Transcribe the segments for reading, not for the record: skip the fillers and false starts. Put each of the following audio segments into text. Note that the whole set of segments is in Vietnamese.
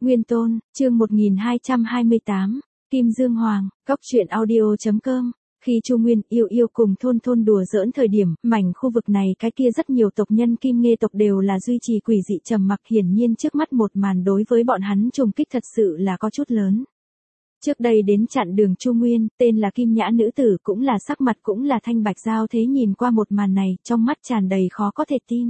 Nguyên Tôn, chương 1228, Kim Dương Hoàng, Cóc truyện audio.com. Khi Chu Nguyên Yêu Yêu cùng thôn thôn đùa giỡn thời điểm, mảnh khu vực này cái kia rất nhiều tộc nhân Kim Nghê tộc đều là duy trì quỷ dị trầm mặc, hiển nhiên trước mắt một màn đối với bọn hắn trùng kích thật sự là có chút lớn. Trước đây đến chặn đường Chu Nguyên, tên là Kim Nhã nữ tử cũng là sắc mặt cũng là thanh bạch giao thế, nhìn qua một màn này, trong mắt tràn đầy khó có thể tin.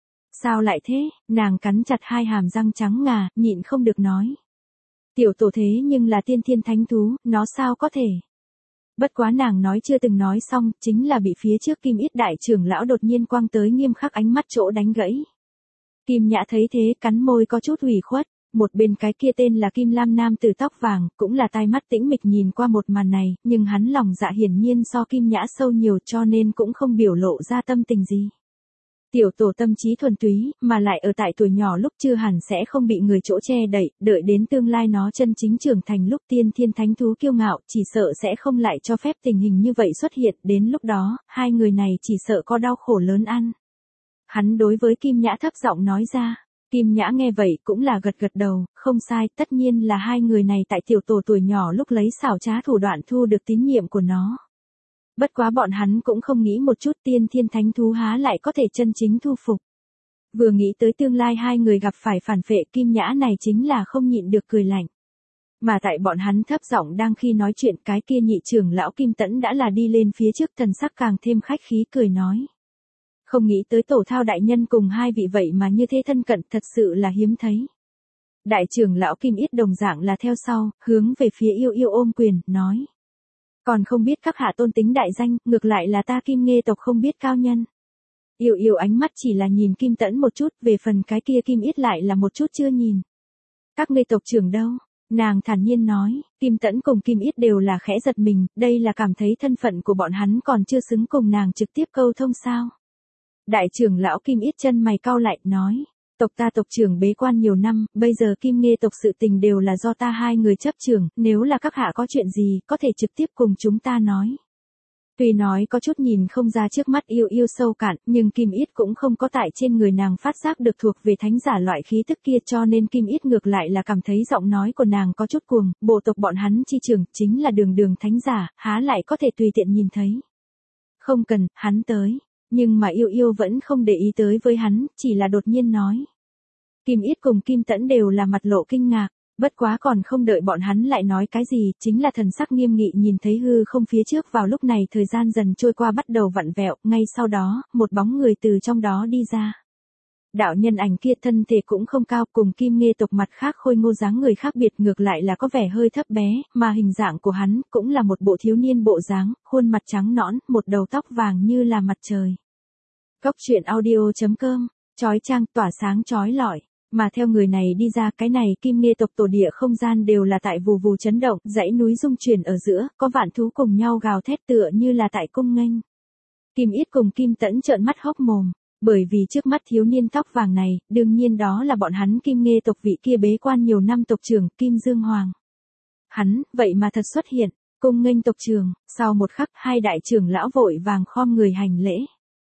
Sao lại thế? Nàng cắn chặt hai hàm răng trắng ngà, nhịn không được nói. Tiểu tổ thế nhưng là tiên thiên thánh thú, nó sao có thể? Bất quá nàng nói chưa từng nói xong, chính là bị phía trước Kim Yết đại trưởng lão đột nhiên quăng tới nghiêm khắc ánh mắt chỗ đánh gãy. Kim Nhã thấy thế cắn môi có chút ủy khuất, một bên cái kia tên là Kim Lam nam tử tóc vàng, cũng là tai mắt tĩnh mịch nhìn qua một màn này, nhưng hắn lòng dạ hiển nhiên so Kim Nhã sâu nhiều cho nên cũng không biểu lộ ra tâm tình gì. Tiểu tổ tâm trí thuần túy, mà lại ở tại tuổi nhỏ lúc chưa hẳn sẽ không bị người chỗ che đậy, đợi đến tương lai nó chân chính trưởng thành lúc tiên thiên thánh thú kiêu ngạo, chỉ sợ sẽ không lại cho phép tình hình như vậy xuất hiện, đến lúc đó, hai người này chỉ sợ có đau khổ lớn ăn. Hắn đối với Kim Nhã thấp giọng nói ra, Kim Nhã nghe vậy cũng là gật gật đầu, không sai, tất nhiên là hai người này tại tiểu tổ tuổi nhỏ lúc lấy xảo trá thủ đoạn thu được tín nhiệm của nó. Bất quá bọn hắn cũng không nghĩ một chút tiên thiên thánh thú há lại có thể chân chính thu phục. Vừa nghĩ tới tương lai hai người gặp phải phản phệ, Kim Nhã này chính là không nhịn được cười lạnh. Mà tại bọn hắn thấp giọng đang khi nói chuyện, cái kia nhị trưởng lão Kim Tẫn đã là đi lên phía trước, thần sắc càng thêm khách khí cười nói. Không nghĩ tới tổ thao đại nhân cùng hai vị vậy mà như thế thân cận, thật sự là hiếm thấy. Đại trưởng lão Kim Yết đồng dạng là theo sau, hướng về phía Yêu Yêu ôm quyền, nói. Còn không biết các hạ tôn tính đại danh, ngược lại là ta Kim Nghê tộc không biết cao nhân. Yêu Yêu ánh mắt chỉ là nhìn Kim Tẫn một chút, về phần cái kia Kim Yết lại là một chút chưa nhìn. Các Nghê tộc trưởng đâu? Nàng thản nhiên nói, Kim Tẫn cùng Kim Yết đều là khẽ giật mình, đây là cảm thấy thân phận của bọn hắn còn chưa xứng cùng nàng trực tiếp câu thông sao. Đại trưởng lão Kim Yết chân mày cau lại, nói. Tộc ta tộc trưởng bế quan nhiều năm, bây giờ Kim Nghê tộc sự tình đều là do ta hai người chấp trưởng, nếu là các hạ có chuyện gì, có thể trực tiếp cùng chúng ta nói. Tuy nói có chút nhìn không ra trước mắt Yêu Yêu sâu cạn, nhưng Kim Yết cũng không có tại trên người nàng phát giác được thuộc về thánh giả loại khí tức kia, cho nên Kim Yết ngược lại là cảm thấy giọng nói của nàng có chút cuồng, bộ tộc bọn hắn chi trưởng chính là đường đường thánh giả, há lại có thể tùy tiện nhìn thấy. Không cần, hắn tới. Nhưng mà Yêu Yêu vẫn không để ý tới với hắn, chỉ là đột nhiên nói. Kim Yết cùng Kim Tẫn đều là mặt lộ kinh ngạc, bất quá còn không đợi bọn hắn lại nói cái gì, chính là thần sắc nghiêm nghị nhìn thấy hư không phía trước. Vào lúc này thời gian dần trôi qua bắt đầu vặn vẹo, ngay sau đó, một bóng người từ trong đó đi ra. Đạo nhân ảnh kia thân thể cũng không cao, cùng Kim Nghê tộc mặt khác khôi ngô dáng người khác biệt, ngược lại là có vẻ hơi thấp bé, mà hình dạng của hắn cũng là một bộ thiếu niên bộ dáng, khuôn mặt trắng nõn, một đầu tóc vàng như là mặt trời. Cóc truyện audio.com, chói chang tỏa sáng chói lọi, mà theo người này đi ra, cái này Kim Nghê tộc tổ địa không gian đều là tại vù vù chấn động, dãy núi rung chuyển ở giữa, có vạn thú cùng nhau gào thét tựa như là tại cung nghênh. Kim Yết cùng Kim Tẫn trợn mắt hốc mồm. Bởi vì trước mắt thiếu niên tóc vàng này, đương nhiên đó là bọn hắn Kim Nghê tộc vị kia bế quan nhiều năm tộc trưởng Kim Dương Hoàng. Hắn, vậy mà thật xuất hiện, cung nghênh tộc trưởng, sau một khắc hai đại trưởng lão vội vàng khom người hành lễ.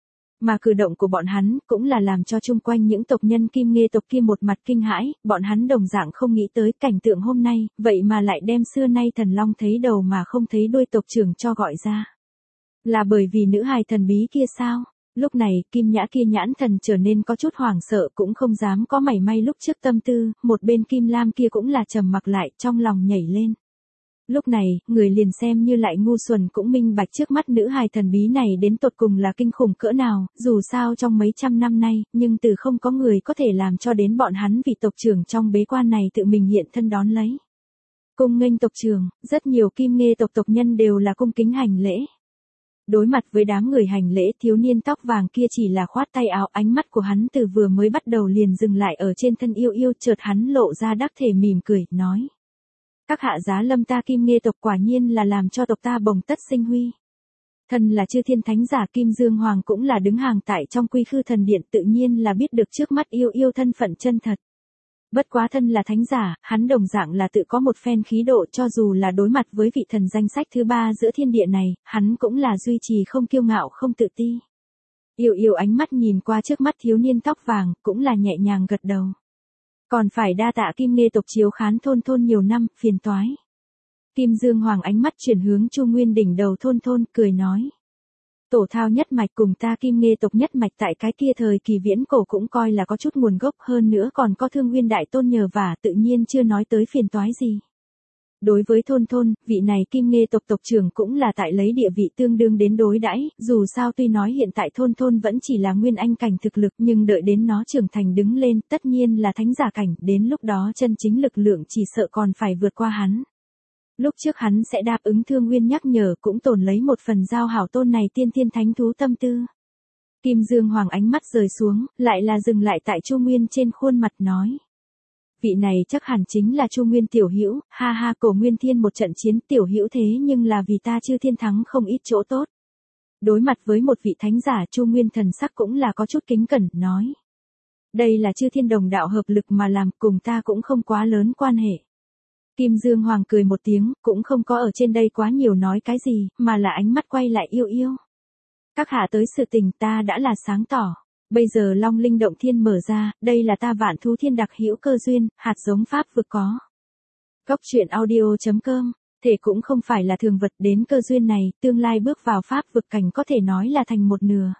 Mà cử động của bọn hắn cũng là làm cho chung quanh những tộc nhân Kim Nghê tộc kia một mặt kinh hãi, bọn hắn đồng dạng không nghĩ tới cảnh tượng hôm nay, vậy mà lại đem xưa nay thần long thấy đầu mà không thấy đuôi tộc trưởng cho gọi ra. Là bởi vì nữ hài thần bí kia sao? Lúc này, Kim Nhã kia nhãn thần trở nên có chút hoảng sợ, cũng không dám có mảy may lúc trước tâm tư, một bên Kim Lam kia cũng là trầm mặc lại, trong lòng nhảy lên. Lúc này, người liền xem như lại ngu xuẩn cũng minh bạch trước mắt nữ hài thần bí này đến tột cùng là kinh khủng cỡ nào, dù sao trong mấy trăm năm nay, nhưng từ không có người có thể làm cho đến bọn hắn vị tộc trưởng trong bế quan này tự mình hiện thân đón lấy. Cung nghênh tộc trưởng, rất nhiều Kim Nghê tộc tộc nhân đều là cung kính hành lễ. Đối mặt với đám người hành lễ, thiếu niên tóc vàng kia chỉ là khoát tay áo, ánh mắt của hắn từ vừa mới bắt đầu liền dừng lại ở trên thân Yêu Yêu, chợt hắn lộ ra đắc thể mỉm cười, nói. Các hạ giá lâm ta Kim Nghê tộc quả nhiên là làm cho tộc ta bồng tất sinh huy. Thân là chư thiên thánh giả Kim Dương Hoàng cũng là đứng hàng tại trong Quy Khư Thần Điện, tự nhiên là biết được trước mắt Yêu Yêu thân phận chân thật. Bất quá thân là thánh giả, hắn đồng dạng là tự có một phen khí độ, cho dù là đối mặt với vị thần danh sách thứ ba giữa thiên địa này, hắn cũng là duy trì không kiêu ngạo không tự ti. Yêu Yêu ánh mắt nhìn qua trước mắt thiếu niên tóc vàng, cũng là nhẹ nhàng gật đầu. Còn phải đa tạ Kim Nghê tộc chiếu khán thôn thôn nhiều năm, phiền toái. Kim Dương Hoàng ánh mắt chuyển hướng Chu Nguyên đỉnh đầu thôn thôn, cười nói. Tổ thao nhất mạch cùng ta Kim Nghê tộc nhất mạch tại cái kia thời kỳ viễn cổ cũng coi là có chút nguồn gốc, hơn nữa còn có Thương Nguyên đại tôn nhờ vả, tự nhiên chưa nói tới phiền toái gì. Đối với thôn thôn, vị này Kim Nghê tộc tộc trưởng cũng là tại lấy địa vị tương đương đến đối đãi, dù sao tuy nói hiện tại thôn thôn vẫn chỉ là nguyên anh cảnh thực lực, nhưng đợi đến nó trưởng thành đứng lên, tất nhiên là thánh giả cảnh, đến lúc đó chân chính lực lượng chỉ sợ còn phải vượt qua hắn. Lúc trước hắn sẽ đáp ứng Thương Nguyên nhắc nhở, cũng tổn lấy một phần giao hảo tôn này tiên thiên thánh thú tâm tư. Kim Dương Hoàng ánh mắt rời xuống, lại là dừng lại tại Chu Nguyên trên khuôn mặt nói. Vị này chắc hẳn chính là Chu Nguyên tiểu hữu, ha ha, Cổ Nguyên Thiên một trận chiến tiểu hữu thế nhưng là vì ta Chư Thiên thắng không ít chỗ tốt. Đối mặt với một vị thánh giả, Chu Nguyên thần sắc cũng là có chút kính cẩn, nói. Đây là Chư Thiên đồng đạo hợp lực mà làm, cùng ta cũng không quá lớn quan hệ. Kim Dương Hoàng cười một tiếng, cũng không có ở trên đây quá nhiều nói cái gì, mà là ánh mắt quay lại yêu yêu. Các hạ tới sự tình ta đã là sáng tỏ. Bây giờ Long Linh Động Thiên mở ra, đây là ta Vạn Thú Thiên đặc hữu cơ duyên, hạt giống pháp vực có. Góc truyện audio.com, thể cũng không phải là thường vật, đến cơ duyên này, tương lai bước vào pháp vực cảnh có thể nói là thành một nửa.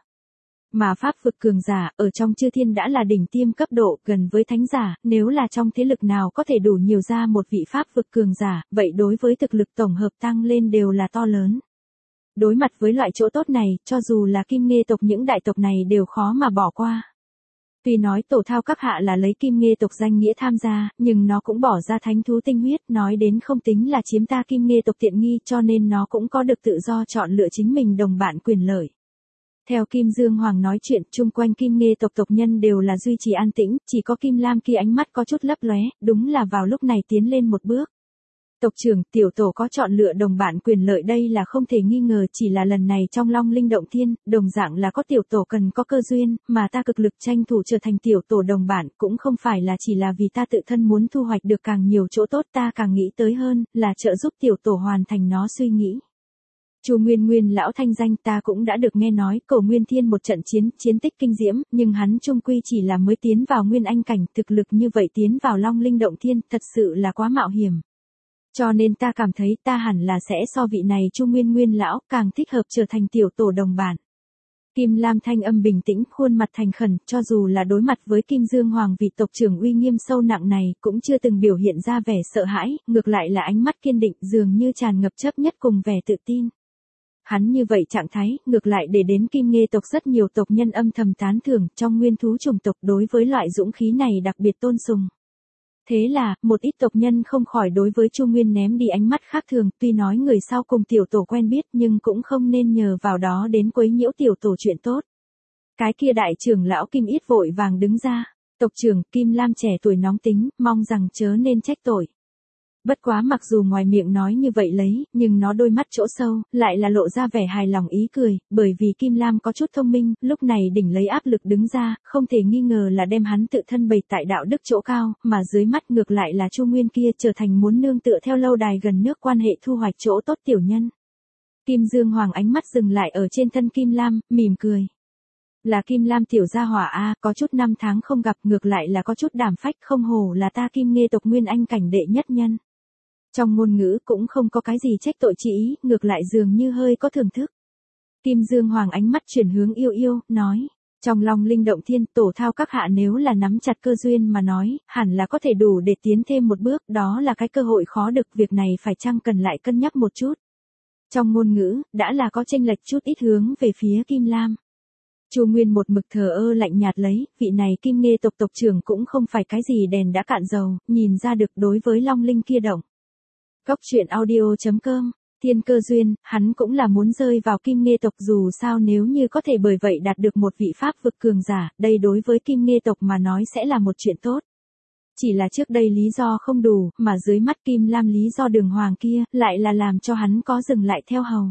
Mà pháp vực cường giả, ở trong Chư Thiên đã là đỉnh tiêm cấp độ, gần với thánh giả, nếu là trong thế lực nào có thể đủ nhiều ra một vị pháp vực cường giả, vậy đối với thực lực tổng hợp tăng lên đều là to lớn. Đối mặt với loại chỗ tốt này, cho dù là Kim Nghê tộc những đại tộc này đều khó mà bỏ qua. Tuy nói tổ thao các hạ là lấy Kim Nghê tộc danh nghĩa tham gia, nhưng nó cũng bỏ ra thánh thú tinh huyết, nói đến không tính là chiếm ta Kim Nghê tộc tiện nghi, cho nên nó cũng có được tự do chọn lựa chính mình đồng bạn quyền lợi. Theo Kim Dương Hoàng nói chuyện, chung quanh Kim Nghê tộc tộc nhân đều là duy trì an tĩnh, chỉ có Kim Lam kia ánh mắt có chút lấp lóe, đúng là vào lúc này tiến lên một bước. Tộc trưởng, tiểu tổ có chọn lựa đồng bạn quyền lợi đây là không thể nghi ngờ, chỉ là lần này trong Long Linh Động Thiên, đồng dạng là có tiểu tổ cần có cơ duyên, mà ta cực lực tranh thủ trở thành tiểu tổ đồng bạn, cũng không phải là chỉ là vì ta tự thân muốn thu hoạch được càng nhiều chỗ tốt, ta càng nghĩ tới hơn, là trợ giúp tiểu tổ hoàn thành nó suy nghĩ. Chu Nguyên Nguyên lão thanh danh ta cũng đã được nghe nói, Cổ Nguyên Thiên một trận chiến tích kinh diễm, nhưng hắn chung quy chỉ là mới tiến vào Nguyên Anh cảnh, thực lực như vậy tiến vào Long Linh Động Thiên, thật sự là quá mạo hiểm. Cho nên ta cảm thấy ta hẳn là sẽ so vị này Chu Nguyên Nguyên lão càng thích hợp trở thành tiểu tổ đồng bạn. Kim Lam thanh âm bình tĩnh, khuôn mặt thành khẩn, cho dù là đối mặt với Kim Dương Hoàng vị tộc trưởng uy nghiêm sâu nặng này, cũng chưa từng biểu hiện ra vẻ sợ hãi, ngược lại là ánh mắt kiên định, dường như tràn ngập chấp nhất cùng vẻ tự tin. Hắn như vậy trạng thái, ngược lại để đến Kim Nghê tộc rất nhiều tộc nhân âm thầm tán thưởng, trong nguyên thú chủng tộc đối với loại dũng khí này đặc biệt tôn sùng. Thế là, một ít tộc nhân không khỏi đối với Chu Nguyên ném đi ánh mắt khác thường, tuy nói người sau cùng tiểu tổ quen biết nhưng cũng không nên nhờ vào đó đến quấy nhiễu tiểu tổ chuyện tốt. Cái kia đại trưởng lão Kim Yết vội vàng đứng ra, tộc trưởng Kim Lam trẻ tuổi nóng tính, mong rằng chớ nên trách tội. Bất quá mặc dù ngoài miệng nói như vậy lấy, nhưng nó đôi mắt chỗ sâu, lại là lộ ra vẻ hài lòng ý cười, bởi vì Kim Lam có chút thông minh, lúc này đỉnh lấy áp lực đứng ra, không thể nghi ngờ là đem hắn tự thân bày tại đạo đức chỗ cao, mà dưới mắt ngược lại là Chu Nguyên kia trở thành muốn nương tựa theo lâu đài gần nước quan hệ thu hoạch chỗ tốt tiểu nhân. Kim Dương Hoàng ánh mắt dừng lại ở trên thân Kim Lam, mỉm cười. Là Kim Lam tiểu gia hỏa a, có chút năm tháng không gặp, ngược lại là có chút đảm phách, không hổ là ta Kim Nghê tộc Nguyên Anh cảnh đệ nhất nhân. Trong ngôn ngữ cũng không có cái gì trách tội chỉ ý, ngược lại dường như hơi có thưởng thức. Kim Dương Hoàng ánh mắt chuyển hướng yêu yêu, nói. Trong Long Linh Động Thiên, tổ thao các hạ nếu là nắm chặt cơ duyên mà nói, hẳn là có thể đủ để tiến thêm một bước, đó là cái cơ hội khó được, việc này phải chăng cần lại cân nhắc một chút. Trong ngôn ngữ, đã là có chênh lệch chút ít hướng về phía Kim Lam. Chu Nguyên một mực thờ ơ lạnh nhạt lấy, vị này Kim Nghê tộc tộc trưởng cũng không phải cái gì đèn đã cạn dầu, nhìn ra được đối với Long Linh kia động. Góc truyện audio.com, thiên cơ duyên, hắn cũng là muốn rơi vào Kim Nghê tộc, dù sao nếu như có thể bởi vậy đạt được một vị pháp vực cường giả, đây đối với Kim Nghê tộc mà nói sẽ là một chuyện tốt. Chỉ là trước đây lý do không đủ, mà dưới mắt Kim Lam lý do đường hoàng kia, lại là làm cho hắn có dừng lại theo hầu.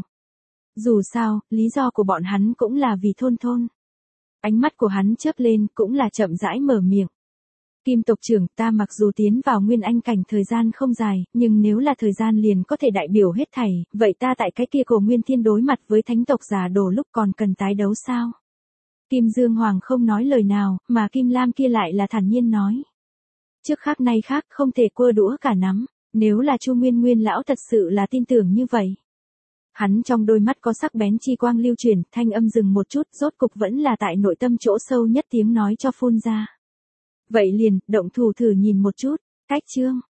Dù sao, lý do của bọn hắn cũng là vì thôn thôn. Ánh mắt của hắn chớp lên, cũng là chậm rãi mở miệng. Kim tộc trưởng, ta mặc dù tiến vào Nguyên Anh cảnh thời gian không dài, nhưng nếu là thời gian liền có thể đại biểu hết thảy, vậy ta tại cái kia Cổ Nguyên Thiên đối mặt với thánh tộc giả đồ lúc còn cần tái đấu sao? Kim Dương Hoàng không nói lời nào, mà Kim Lam kia lại là thản nhiên nói. Trước khác nay khác, không thể cua đũa cả nắm. Nếu là Chu Nguyên Nguyên lão thật sự là tin tưởng như vậy. Hắn trong đôi mắt có sắc bén chi quang lưu chuyển, thanh âm dừng một chút, rốt cục vẫn là tại nội tâm chỗ sâu nhất tiếng nói cho phun ra. Vậy liền, động thủ thử nhìn một chút, cách chương.